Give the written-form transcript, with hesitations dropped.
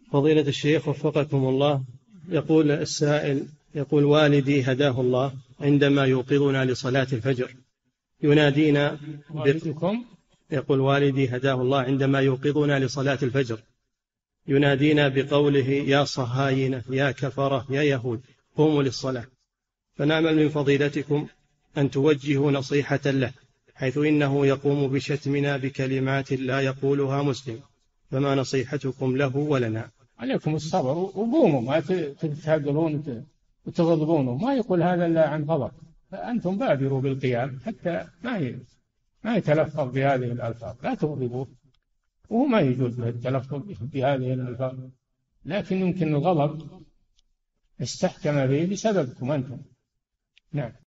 فضيلة الشيخ وفقكم الله، يقول السائل، يقول والدي هداه الله عندما يوقظنا لصلاة الفجر ينادينا يقول والدي هداه الله عندما يوقظنا لصلاة الفجر ينادينا بقوله: يا صهاينة، يا كفرة، يا يهود، قوموا للصلاة. فنأمل من فضيلتكم أن توجهوا نصيحة له، حيث إنه يقوم بشتمنا بكلمات لا يقولها مسلم، فما نصيحتكم له ولنا؟ عليكم الصبر وقوموا، ما تتهاجرون وتغضبونه، ما يقول هذا إلا عن غضب، فأنتم بادروا بالقيام حتى ما يتلفظ بهذه الألفاظ، لا تغضبوه، وهو ما يجوز له التلفظ بهذه الألفاظ، لكن يمكن الغضب استحكم به بسببكم أنتم. نعم.